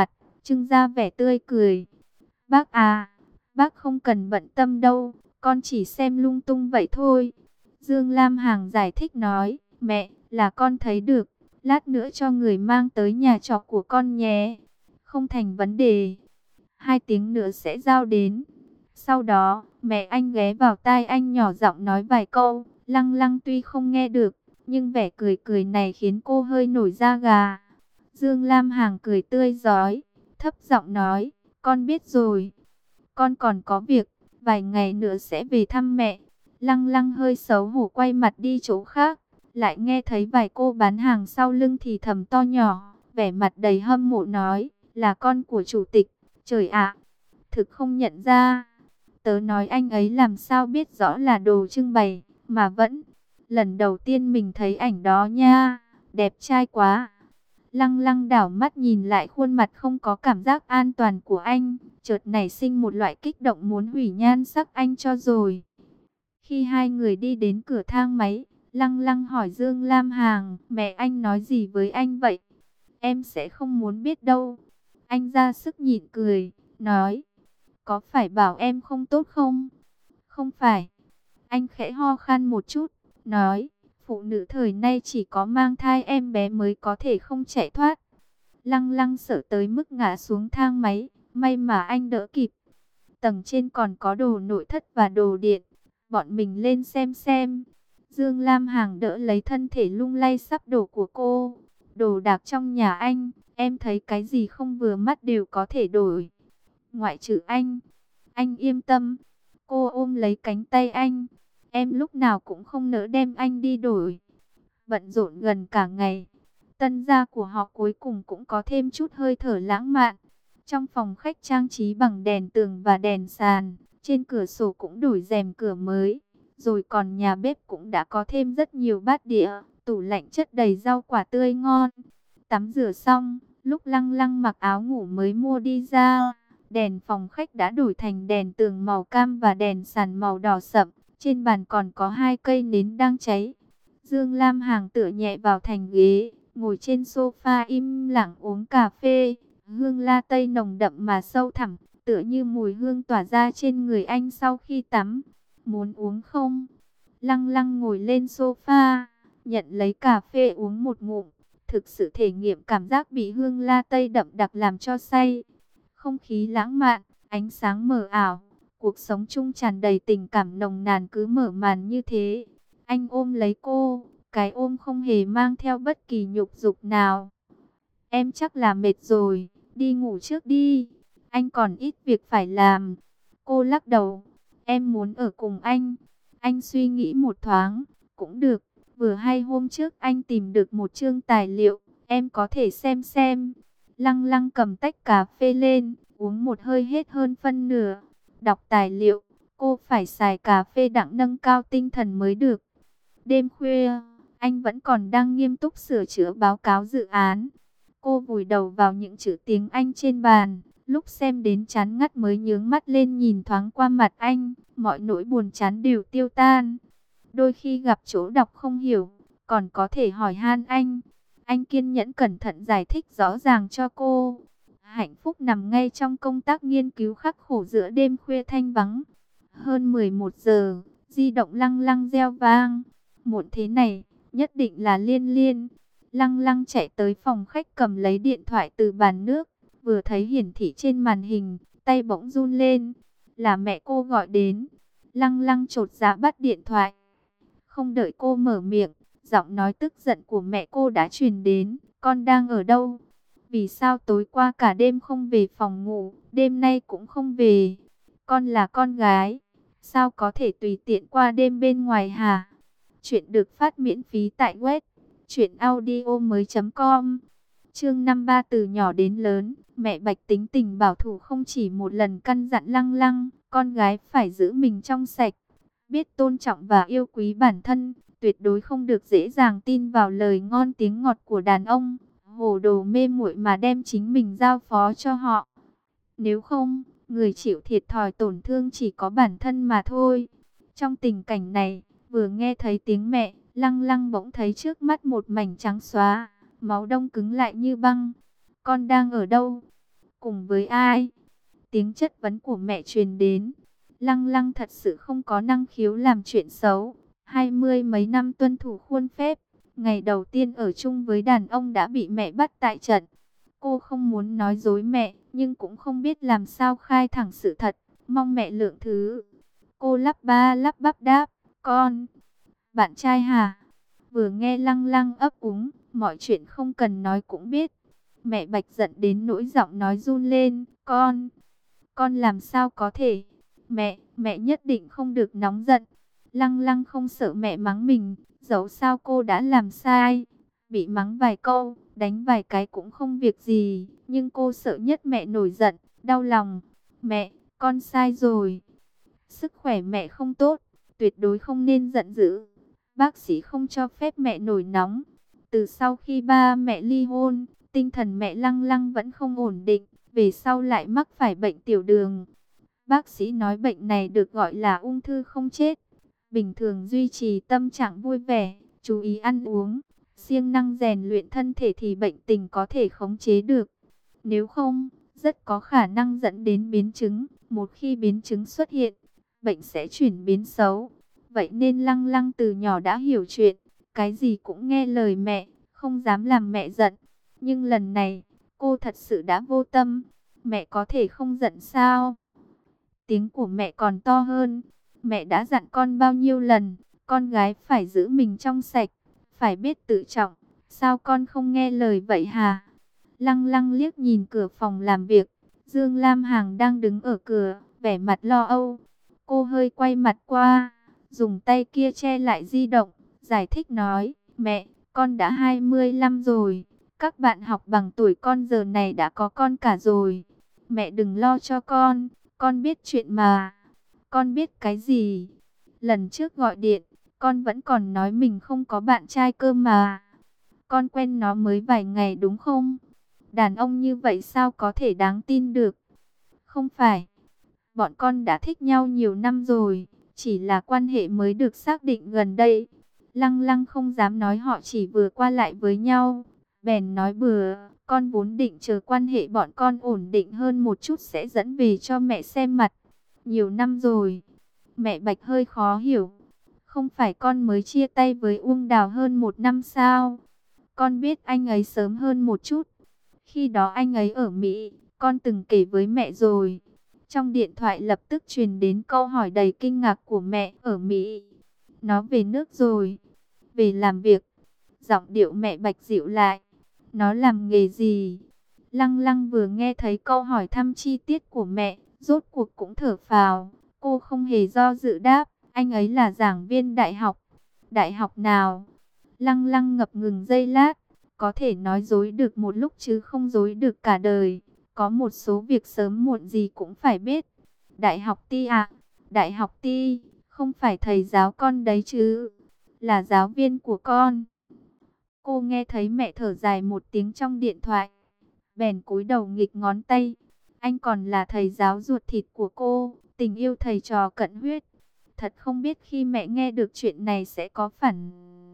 trưng ra vẻ tươi cười. Bác à, bác không cần bận tâm đâu, con chỉ xem lung tung vậy thôi. Dương Lam Hằng giải thích nói, mẹ, là con thấy được, lát nữa cho người mang tới nhà trọ của con nhé. Không thành vấn đề, hai tiếng nữa sẽ giao đến. Sau đó, mẹ anh ghé vào tai anh nhỏ giọng nói vài câu, Lăng Lăng tuy không nghe được, nhưng vẻ cười cười này khiến cô hơi nổi da gà. Dương Lam Hằng cười tươi rói, thấp giọng nói, con biết rồi, con còn có việc, vài ngày nữa sẽ về thăm mẹ. Lăng Lăng hơi xấu hổ quay mặt đi chỗ khác, lại nghe thấy vài cô bán hàng sau lưng thì thầm to nhỏ, vẻ mặt đầy hâm mộ nói, là con của chủ tịch. Trời ạ, thực không nhận ra. Tớ nói anh ấy làm sao biết rõ là đồ trưng bày, mà vẫn lần đầu tiên mình thấy ảnh đó nha, đẹp trai quá. Lăng Lăng đảo mắt nhìn lại khuôn mặt không có cảm giác an toàn của anh, chợt nảy sinh một loại kích động muốn hủy nhan sắc anh cho rồi. Khi hai người đi đến cửa thang máy, Lăng Lăng hỏi Dương Lam Hằng, mẹ anh nói gì với anh vậy? Em sẽ không muốn biết đâu. Anh ra sức nhịn cười, nói, có phải bảo em không tốt không? Không phải. Anh khẽ ho khan một chút, nói, phụ nữ thời nay chỉ có mang thai em bé mới có thể không chạy thoát. Lăng Lăng sợ tới mức ngã xuống thang máy, may mà anh đỡ kịp. Tầng trên còn có đồ nội thất và đồ điện, bọn mình lên xem xem. Dương Lam Hằng đỡ lấy thân thể lung lay sắp đổ của cô. Đồ đạc trong nhà anh, em thấy cái gì không vừa mắt đều có thể đổi. Ngoại trừ anh, anh yên tâm. Cô ôm lấy cánh tay anh. Em lúc nào cũng không nỡ đem anh đi đổi. Bận rộn gần cả ngày, tân gia của họ cuối cùng cũng có thêm chút hơi thở lãng mạn. Trong phòng khách trang trí bằng đèn tường và đèn sàn, trên cửa sổ cũng đổi rèm cửa mới. Rồi còn nhà bếp cũng đã có thêm rất nhiều bát đĩa, tủ lạnh chất đầy rau quả tươi ngon. Tắm rửa xong, lúc Lăng Lăng mặc áo ngủ mới mua đi ra, đèn phòng khách đã đổi thành đèn tường màu cam và đèn sàn màu đỏ sậm. Trên bàn còn có hai cây nến đang cháy. Dương Lam Hằng tựa nhẹ vào thành ghế, ngồi trên sofa im lặng uống cà phê. Hương la tây nồng đậm mà sâu thẳm, tựa như mùi hương tỏa ra trên người anh sau khi tắm. Muốn uống không? Lăng Lăng ngồi lên sofa, nhận lấy cà phê uống một ngụm. Thực sự thể nghiệm cảm giác bị hương la tây đậm đặc làm cho say. Không khí lãng mạn, ánh sáng mờ ảo, cuộc sống chung tràn đầy tình cảm nồng nàn cứ mở màn như thế. Anh ôm lấy cô, cái ôm không hề mang theo bất kỳ nhục dục nào. Em chắc là mệt rồi, đi ngủ trước đi, anh còn ít việc phải làm. Cô lắc đầu, em muốn ở cùng anh. Anh suy nghĩ một thoáng, cũng được, vừa hay hôm trước anh tìm được một chương tài liệu, em có thể xem xem. Lăng Lăng cầm tách cà phê lên, uống một hơi hết hơn phân nửa. Đọc tài liệu, cô phải xài cà phê đặng nâng cao tinh thần mới được. Đêm khuya, anh vẫn còn đang nghiêm túc sửa chữa báo cáo dự án. Cô vùi đầu vào những chữ tiếng Anh trên bàn, lúc xem đến chán ngắt mới nhướng mắt lên nhìn thoáng qua mặt anh, mọi nỗi buồn chán đều tiêu tan. Đôi khi gặp chỗ đọc không hiểu, còn có thể hỏi han anh. Anh kiên nhẫn cẩn thận giải thích rõ ràng cho cô. Hạnh phúc nằm ngay trong công tác nghiên cứu khắc khổ giữa đêm khuya thanh vắng. Hơn mười một giờ, di động Lăng Lăng reo vang. Muộn thế này, nhất định là Liên Liên. Lăng Lăng chạy tới phòng khách cầm lấy điện thoại từ bàn nước. Vừa thấy hiển thị trên màn hình, tay bỗng run lên. Là mẹ cô gọi đến. Lăng Lăng chột dạ bắt điện thoại. Không đợi cô mở miệng, giọng nói tức giận của mẹ cô đã truyền đến. Con đang ở đâu? Vì sao tối qua cả đêm không về phòng ngủ, đêm nay cũng không về? Con là con gái, sao có thể tùy tiện qua đêm bên ngoài hả? Chuyện được phát miễn phí tại web truyện audio mới chấm com. Chương năm mươi ba. Từ nhỏ đến lớn, mẹ Bạch tính tình bảo thủ không chỉ một lần căn dặn Lăng Lăng, con gái phải giữ mình trong sạch, biết tôn trọng và yêu quý bản thân, tuyệt đối không được dễ dàng tin vào lời ngon tiếng ngọt của đàn ông, hồ đồ mê muội mà đem chính mình giao phó cho họ. Nếu không, người chịu thiệt thòi tổn thương chỉ có bản thân mà thôi. Trong tình cảnh này, vừa nghe thấy tiếng mẹ, Lăng Lăng bỗng thấy trước mắt một mảnh trắng xóa, máu đông cứng lại như băng. Con đang ở đâu? Cùng với ai? Tiếng chất vấn của mẹ truyền đến. Lăng Lăng thật sự không có năng khiếu làm chuyện xấu. Hai mươi mấy năm tuân thủ khuôn phép. Ngày đầu tiên ở chung với đàn ông đã bị mẹ bắt tại trận. Cô không muốn nói dối mẹ, nhưng cũng không biết làm sao khai thẳng sự thật. Mong mẹ lượng thứ. Cô lắp ba lắp bắp đáp, con. Bạn trai hả? Vừa nghe Lăng Lăng ấp úng, mọi chuyện không cần nói cũng biết. Mẹ Bạch giận đến nỗi giọng nói run lên, con. Con làm sao có thể? Mẹ, mẹ nhất định không được nóng giận. Lăng Lăng không sợ mẹ mắng mình, dẫu sao cô đã làm sai. Bị mắng vài câu, đánh vài cái cũng không việc gì. Nhưng cô sợ nhất mẹ nổi giận, đau lòng. Mẹ, con sai rồi. Sức khỏe mẹ không tốt, tuyệt đối không nên giận dữ. Bác sĩ không cho phép mẹ nổi nóng. Từ sau khi ba mẹ ly hôn, tinh thần mẹ Lăng Lăng vẫn không ổn định. Về sau lại mắc phải bệnh tiểu đường. Bác sĩ nói bệnh này được gọi là ung thư không chết. Bình thường duy trì tâm trạng vui vẻ, chú ý ăn uống, siêng năng rèn luyện thân thể thì bệnh tình có thể khống chế được. Nếu không, rất có khả năng dẫn đến biến chứng. Một khi biến chứng xuất hiện, bệnh sẽ chuyển biến xấu. Vậy nên Lăng Lăng từ nhỏ đã hiểu chuyện, cái gì cũng nghe lời mẹ, không dám làm mẹ giận. Nhưng lần này, cô thật sự đã vô tâm. Mẹ có thể không giận sao? Tiếng của mẹ còn to hơn. Mẹ đã dặn con bao nhiêu lần, con gái phải giữ mình trong sạch, phải biết tự trọng. Sao con không nghe lời vậy hả? Lăng Lăng liếc nhìn cửa phòng làm việc. Dương Lam Hằng đang đứng ở cửa, vẻ mặt lo âu. Cô hơi quay mặt qua, dùng tay kia che lại di động, giải thích nói, mẹ, con đã hai mươi lăm rồi. Các bạn học bằng tuổi con giờ này đã có con cả rồi. Mẹ đừng lo cho con, con biết chuyện mà. Con biết cái gì? Lần trước gọi điện, con vẫn còn nói mình không có bạn trai cơ mà. Con quen nó mới vài ngày đúng không? Đàn ông như vậy sao có thể đáng tin được? Không phải. Bọn con đã thích nhau nhiều năm rồi, chỉ là quan hệ mới được xác định gần đây. Lăng Lăng không dám nói họ chỉ vừa qua lại với nhau. Bèn nói bừa, con vốn định chờ quan hệ bọn con ổn định hơn một chút sẽ dẫn về cho mẹ xem mặt. Nhiều năm rồi. Mẹ Bạch hơi khó hiểu. Không phải con mới chia tay với Uông Đào hơn một năm sao? Con biết anh ấy sớm hơn một chút. Khi đó anh ấy ở Mỹ, con từng kể với mẹ rồi. Trong điện thoại lập tức truyền đến câu hỏi đầy kinh ngạc của mẹ, ở Mỹ. Nó về nước rồi. Về làm việc. Giọng điệu mẹ Bạch dịu lại. Nó làm nghề gì? Lăng Lăng vừa nghe thấy câu hỏi thăm chi tiết của mẹ, rốt cuộc cũng thở phào. Cô không hề do dự đáp, anh ấy là giảng viên đại học. Đại học nào? Lăng Lăng ngập ngừng giây lát, có thể nói dối được một lúc chứ không dối được cả đời. Có một số việc sớm muộn gì cũng phải biết. Đại học Ti ạ? Đại học Ti, không phải thầy giáo con đấy chứ? Là giáo viên của con. Cô nghe thấy mẹ thở dài một tiếng trong điện thoại. Bèn cúi đầu nghịch ngón tay. Anh còn là thầy giáo ruột thịt của cô, tình yêu thầy trò cận huyết. Thật không biết khi mẹ nghe được chuyện này sẽ có phản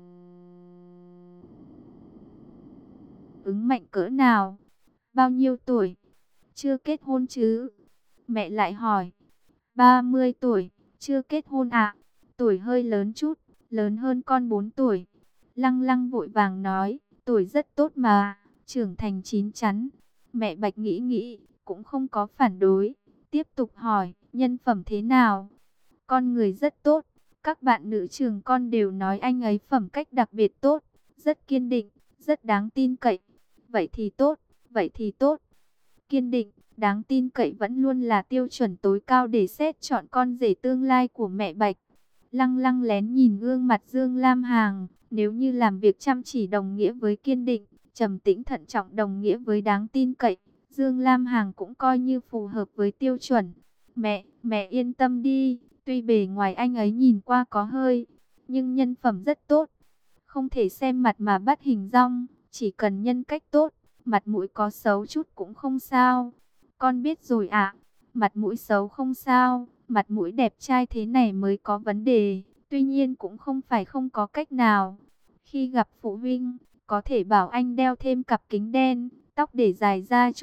ứng mạnh cỡ nào. Bao nhiêu tuổi? Chưa kết hôn chứ? Mẹ lại hỏi. ba mươi tuổi, chưa kết hôn ạ. Tuổi hơi lớn chút, lớn hơn con bốn tuổi. Lăng Lăng vội vàng nói, tuổi rất tốt mà, trưởng thành chín chắn. Mẹ Bạch nghĩ nghĩ, cũng không có phản đối. Tiếp tục hỏi, nhân phẩm thế nào? Con người rất tốt. Các bạn nữ trường con đều nói anh ấy phẩm cách đặc biệt tốt, rất kiên định, rất đáng tin cậy. Vậy thì tốt, vậy thì tốt. Kiên định, đáng tin cậy vẫn luôn là tiêu chuẩn tối cao để xét chọn con rể tương lai của mẹ Bạch. Lăng Lăng lén nhìn gương mặt Dương Lam Hằng, nếu như làm việc chăm chỉ đồng nghĩa với kiên định, trầm tĩnh thận trọng đồng nghĩa với đáng tin cậy, Dương Lam Hằng cũng coi như phù hợp với tiêu chuẩn. Mẹ, mẹ yên tâm đi, tuy bề ngoài anh ấy nhìn qua có hơi, nhưng nhân phẩm rất tốt. Không thể xem mặt mà bắt hình dong, chỉ cần nhân cách tốt, mặt mũi có xấu chút cũng không sao. Con biết rồi ạ, mặt mũi xấu không sao, mặt mũi đẹp trai thế này mới có vấn đề. Tuy nhiên cũng không phải không có cách nào. Khi gặp phụ huynh, có thể bảo anh đeo thêm cặp kính đen, tóc để dài ra chút,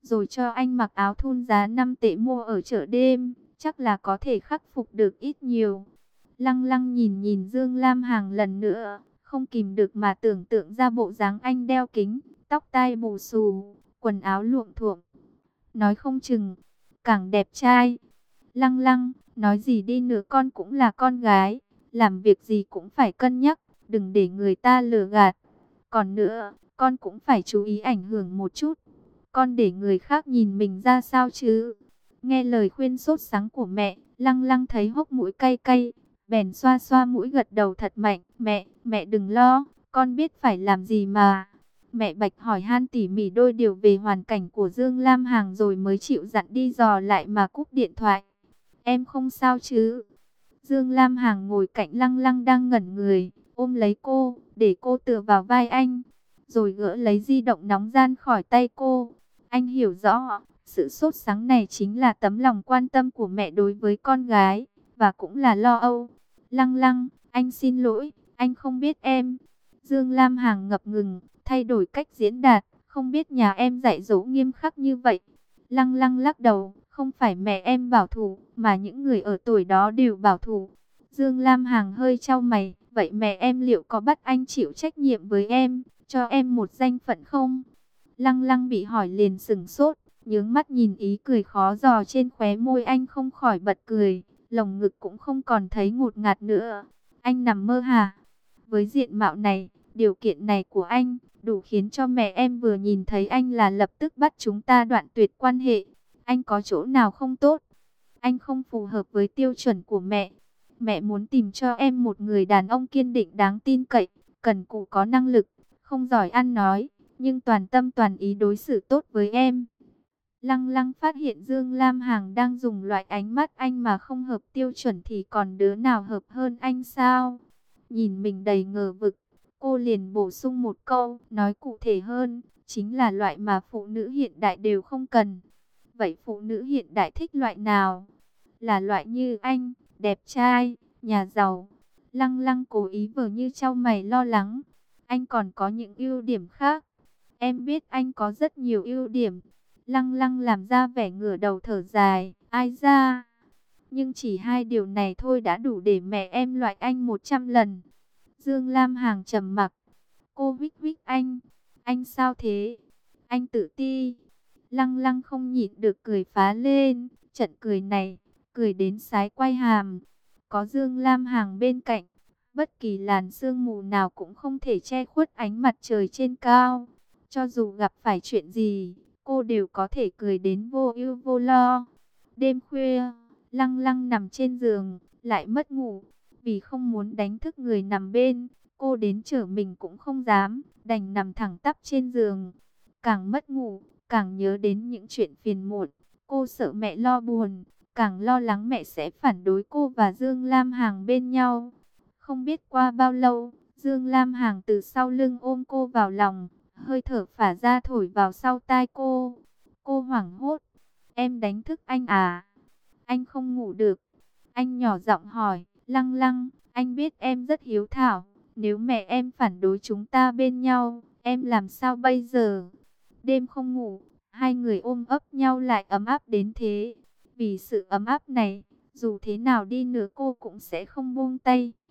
rồi cho anh mặc áo thun giá năm tệ mua ở chợ đêm, chắc là có thể khắc phục được ít nhiều. Lăng Lăng nhìn nhìn Dương Lam Hằng lần nữa, không kìm được mà tưởng tượng ra bộ dáng anh đeo kính, tóc tai bù xù, quần áo luộm thuộm. Nói không chừng, càng đẹp trai. Lăng Lăng, nói gì đi nữa con cũng là con gái, làm việc gì cũng phải cân nhắc, đừng để người ta lừa gạt. Còn nữa, con cũng phải chú ý ảnh hưởng một chút. Con để người khác nhìn mình ra sao chứ? Nghe lời khuyên sốt sắng của mẹ, Lăng Lăng thấy hốc mũi cay cay, bèn xoa xoa mũi gật đầu thật mạnh. Mẹ, mẹ đừng lo, con biết phải làm gì mà. Mẹ Bạch hỏi han tỉ mỉ đôi điều về hoàn cảnh của Dương Lam Hằng rồi mới chịu dặn đi dò lại mà cúp điện thoại. Em không sao chứ? Dương Lam Hằng ngồi cạnh Lăng Lăng đang ngẩn người, ôm lấy cô, để cô tựa vào vai anh, rồi gỡ lấy di động nóng gian khỏi tay cô. Anh hiểu rõ, sự sốt sắng này chính là tấm lòng quan tâm của mẹ đối với con gái, và cũng là lo âu. Lăng Lăng, anh xin lỗi, anh không biết em. Dương Lam Hằng ngập ngừng, thay đổi cách diễn đạt, không biết nhà em dạy dỗ nghiêm khắc như vậy. Lăng Lăng lắc đầu, không phải mẹ em bảo thủ, mà những người ở tuổi đó đều bảo thủ. Dương Lam Hằng hơi chau mày, vậy mẹ em liệu có bắt anh chịu trách nhiệm với em, cho em một danh phận không? Lăng Lăng bị hỏi liền sừng sốt, nhướng mắt nhìn ý cười khó dò trên khóe môi anh không khỏi bật cười, lồng ngực cũng không còn thấy ngột ngạt nữa. Anh nằm mơ hả? Với diện mạo này, điều kiện này của anh, đủ khiến cho mẹ em vừa nhìn thấy anh là lập tức bắt chúng ta đoạn tuyệt quan hệ. Anh có chỗ nào không tốt? Anh không phù hợp với tiêu chuẩn của mẹ. Mẹ muốn tìm cho em một người đàn ông kiên định đáng tin cậy, cần cù có năng lực, không giỏi ăn nói, nhưng toàn tâm toàn ý đối xử tốt với em. Lăng Lăng phát hiện Dương Lam Hằng đang dùng loại ánh mắt anh mà không hợp tiêu chuẩn thì còn đứa nào hợp hơn anh sao? Nhìn mình đầy ngờ vực, cô liền bổ sung một câu, nói cụ thể hơn, chính là loại mà phụ nữ hiện đại đều không cần. Vậy phụ nữ hiện đại thích loại nào? Là loại như anh, đẹp trai, nhà giàu. Lăng Lăng cố ý vờ như trao mày lo lắng. Anh còn có những ưu điểm khác. Em biết anh có rất nhiều ưu điểm. Lăng Lăng làm ra vẻ ngửa đầu thở dài. Ai ra? Nhưng chỉ hai điều này thôi đã đủ để mẹ em loại anh một trăm lần. Dương Lam Hằng trầm mặc. Cô hít hít anh. Anh sao thế? Anh tự ti. Lăng Lăng không nhịn được cười phá lên. Trận cười này, cười đến sái quai hàm. Có Dương Lam Hằng bên cạnh, bất kỳ làn sương mù nào cũng không thể che khuất ánh mặt trời trên cao. Cho dù gặp phải chuyện gì, cô đều có thể cười đến vô ưu vô lo. Đêm khuya, Lăng Lăng nằm trên giường, lại mất ngủ. Vì không muốn đánh thức người nằm bên, cô đến trở mình cũng không dám, đành nằm thẳng tắp trên giường. Càng mất ngủ, càng nhớ đến những chuyện phiền muộn. Cô sợ mẹ lo buồn, càng lo lắng mẹ sẽ phản đối cô và Dương Lam Hằng bên nhau. Không biết qua bao lâu, Dương Lam Hằng từ sau lưng ôm cô vào lòng, hơi thở phả ra thổi vào sau tai cô. Cô hoảng hốt, em đánh thức anh à? Anh không ngủ được. Anh nhỏ giọng hỏi, Lăng Lăng, anh biết em rất hiếu thảo, nếu mẹ em phản đối chúng ta bên nhau, em làm sao bây giờ? Đêm không ngủ, hai người ôm ấp nhau lại ấm áp đến thế. Vì sự ấm áp này, dù thế nào đi nữa cô cũng sẽ không buông tay.